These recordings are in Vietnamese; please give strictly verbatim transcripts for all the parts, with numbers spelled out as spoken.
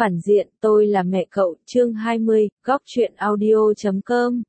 Phản diện, tôi là mẹ cậu, chương hai mươi, góc truyện audio chấm com.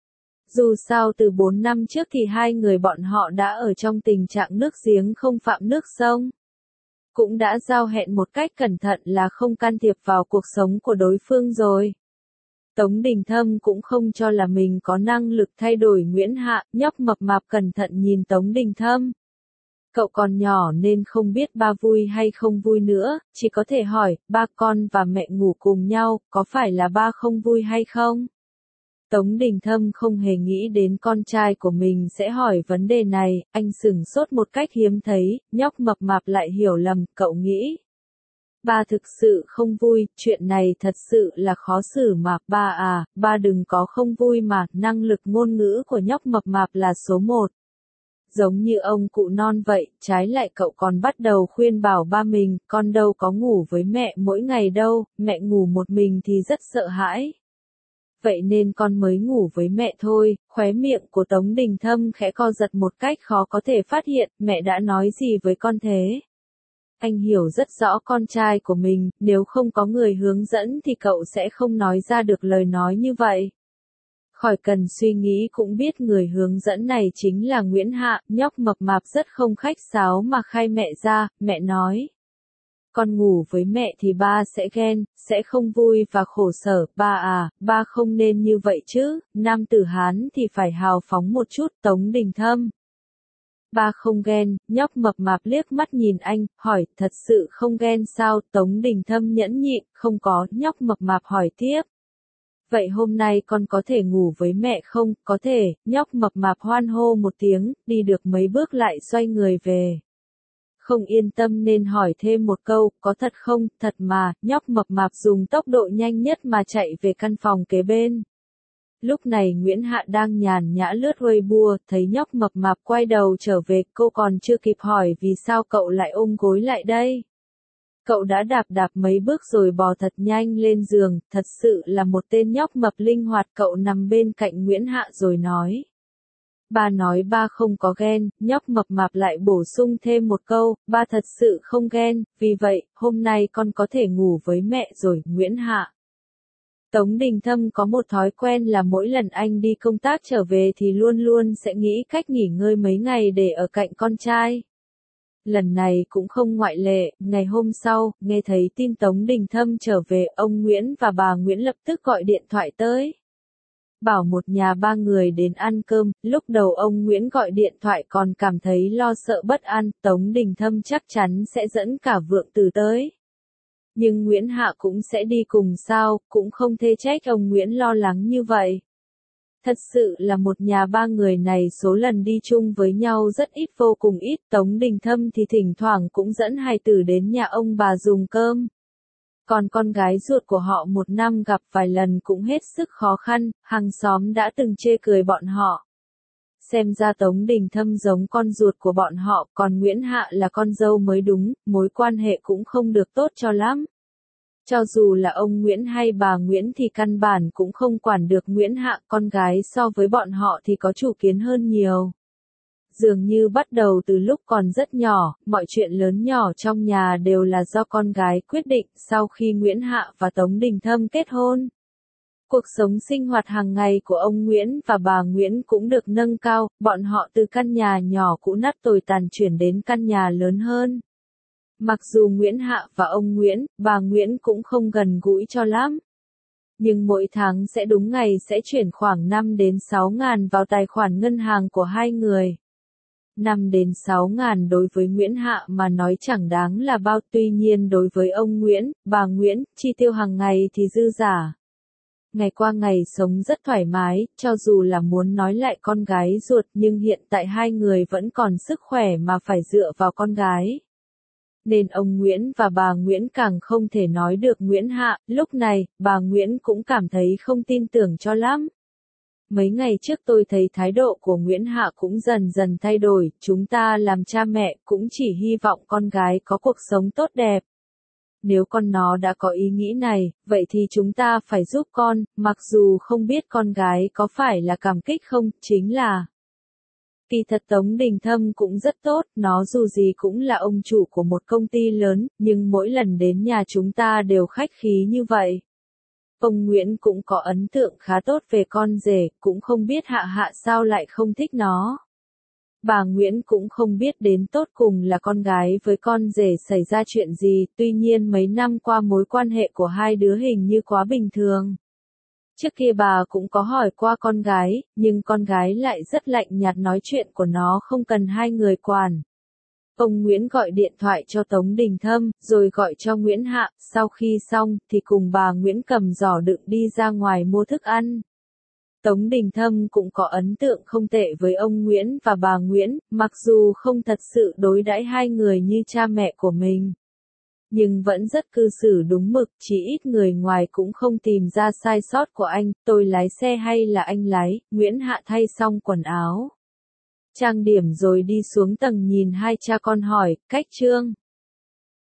Dù sao từ bốn năm trước thì hai người bọn họ đã ở trong tình trạng nước giếng không phạm nước sông. Cũng đã giao hẹn một cách cẩn thận là không can thiệp vào cuộc sống của đối phương rồi. Tống Đình Thâm cũng không cho là mình có năng lực thay đổi Nguyễn Hạ, nhóc mập mạp cẩn thận nhìn Tống Đình Thâm. Cậu còn nhỏ nên không biết ba vui hay không vui nữa, chỉ có thể hỏi, ba con và mẹ ngủ cùng nhau, có phải là ba không vui hay không? Tống Đình Thâm không hề nghĩ đến con trai của mình sẽ hỏi vấn đề này, anh sửng sốt một cách hiếm thấy, nhóc mập mạp lại hiểu lầm, cậu nghĩ. Ba thực sự không vui, chuyện này thật sự là khó xử mà, ba à, ba đừng có không vui mà, năng lực ngôn ngữ của nhóc mập mạp là số một. Giống như ông cụ non vậy, trái lại cậu còn bắt đầu khuyên bảo ba mình, con đâu có ngủ với mẹ mỗi ngày đâu, mẹ ngủ một mình thì rất sợ hãi. Vậy nên con mới ngủ với mẹ thôi, khóe miệng của Tống Đình Thâm khẽ co giật một cách khó có thể phát hiện, mẹ đã nói gì với con thế? Anh hiểu rất rõ con trai của mình, nếu không có người hướng dẫn thì cậu sẽ không nói ra được lời nói như vậy. Khỏi cần suy nghĩ cũng biết người hướng dẫn này chính là Nguyễn Hạ, nhóc mập mạp rất không khách sáo mà khai mẹ ra, mẹ nói. Con ngủ với mẹ thì ba sẽ ghen, sẽ không vui và khổ sở, ba à, ba không nên như vậy chứ, nam tử Hán thì phải hào phóng một chút, Tống Đình Thâm. Ba không ghen, nhóc mập mạp liếc mắt nhìn anh, hỏi, thật sự không ghen sao, Tống Đình Thâm nhẫn nhịn, không có, nhóc mập mạp hỏi tiếp. Vậy hôm nay con có thể ngủ với mẹ không? Có thể, nhóc mập mạp hoan hô một tiếng, đi được mấy bước lại xoay người về. Không yên tâm nên hỏi thêm một câu, có thật không? Thật mà, nhóc mập mạp dùng tốc độ nhanh nhất mà chạy về căn phòng kế bên. Lúc này Nguyễn Hạ đang nhàn nhã lướt Weibo, thấy nhóc mập mạp quay đầu trở về, cô còn chưa kịp hỏi vì sao cậu lại ôm gối lại đây. Cậu đã đạp đạp mấy bước rồi bò thật nhanh lên giường, thật sự là một tên nhóc mập linh hoạt. Cậu nằm bên cạnh Nguyễn Hạ rồi nói. Ba nói ba không có ghen, nhóc mập mạp lại bổ sung thêm một câu, ba thật sự không ghen, vì vậy, hôm nay con có thể ngủ với mẹ rồi, Nguyễn Hạ. Tống Đình Thâm có một thói quen là mỗi lần anh đi công tác trở về thì luôn luôn sẽ nghĩ cách nghỉ ngơi mấy ngày để ở cạnh con trai. Lần này cũng không ngoại lệ, ngày hôm sau, nghe thấy tin Tống Đình Thâm trở về, ông Nguyễn và bà Nguyễn lập tức gọi điện thoại tới. Bảo một nhà ba người đến ăn cơm, lúc đầu ông Nguyễn gọi điện thoại còn cảm thấy lo sợ bất an, Tống Đình Thâm chắc chắn sẽ dẫn cả Vượng Tử tới. Nhưng Nguyễn Hạ cũng sẽ đi cùng sao, cũng không thể trách ông Nguyễn lo lắng như vậy. Thật sự là một nhà ba người này số lần đi chung với nhau rất ít, vô cùng ít, Tống Đình Thâm thì thỉnh thoảng cũng dẫn hài tử đến nhà ông bà dùng cơm. Còn con gái ruột của họ một năm gặp vài lần cũng hết sức khó khăn, hàng xóm đã từng chê cười bọn họ. Xem ra Tống Đình Thâm giống con ruột của bọn họ, còn Nguyễn Hạ là con dâu mới đúng, mối quan hệ cũng không được tốt cho lắm. Cho dù là ông Nguyễn hay bà Nguyễn thì căn bản cũng không quản được Nguyễn Hạ, con gái so với bọn họ thì có chủ kiến hơn nhiều. Dường như bắt đầu từ lúc còn rất nhỏ, mọi chuyện lớn nhỏ trong nhà đều là do con gái quyết định. Sau khi Nguyễn Hạ và Tống Đình Thâm kết hôn, cuộc sống sinh hoạt hàng ngày của ông Nguyễn và bà Nguyễn cũng được nâng cao, bọn họ từ căn nhà nhỏ cũ nát tồi tàn chuyển đến căn nhà lớn hơn. Mặc dù Nguyễn Hạ và ông Nguyễn, bà Nguyễn cũng không gần gũi cho lắm. Nhưng mỗi tháng sẽ đúng ngày sẽ chuyển khoảng năm đến sáu ngàn vào tài khoản ngân hàng của hai người. năm đến sáu ngàn đối với Nguyễn Hạ mà nói chẳng đáng là bao, tuy nhiên đối với ông Nguyễn, bà Nguyễn, chi tiêu hàng ngày thì dư giả. Ngày qua ngày sống rất thoải mái, cho dù là muốn nói lại con gái ruột nhưng hiện tại hai người vẫn còn sức khỏe mà phải dựa vào con gái. Nên ông Nguyễn và bà Nguyễn càng không thể nói được Nguyễn Hạ, lúc này, bà Nguyễn cũng cảm thấy không tin tưởng cho lắm. Mấy ngày trước tôi thấy thái độ của Nguyễn Hạ cũng dần dần thay đổi, chúng ta làm cha mẹ cũng chỉ hy vọng con gái có cuộc sống tốt đẹp. Nếu con nó đã có ý nghĩ này, vậy thì chúng ta phải giúp con, mặc dù không biết con gái có phải là cảm kích không, chính là Kỳ thật Tống Đình Thâm cũng rất tốt, nó dù gì cũng là ông chủ của một công ty lớn, nhưng mỗi lần đến nhà chúng ta đều khách khí như vậy. Ông Nguyễn cũng có ấn tượng khá tốt về con rể, cũng không biết Hạ Hạ sao lại không thích nó. Bà Nguyễn cũng không biết đến tột cùng là con gái với con rể xảy ra chuyện gì, tuy nhiên mấy năm qua mối quan hệ của hai đứa hình như quá bình thường. Trước kia bà cũng có hỏi qua con gái, nhưng con gái lại rất lạnh nhạt nói chuyện của nó không cần hai người quản. Ông Nguyễn gọi điện thoại cho Tống Đình Thâm, rồi gọi cho Nguyễn Hạ, sau khi xong thì cùng bà Nguyễn cầm giỏ đựng đi ra ngoài mua thức ăn. Tống Đình Thâm cũng có ấn tượng không tệ với ông Nguyễn và bà Nguyễn, mặc dù không thật sự đối đãi hai người như cha mẹ của mình. Nhưng vẫn rất cư xử đúng mực, chỉ ít người ngoài cũng không tìm ra sai sót của anh, tôi lái xe hay là anh lái, Nguyễn Hạ thay xong quần áo. Trang điểm rồi đi xuống tầng nhìn hai cha con hỏi, cách Trương.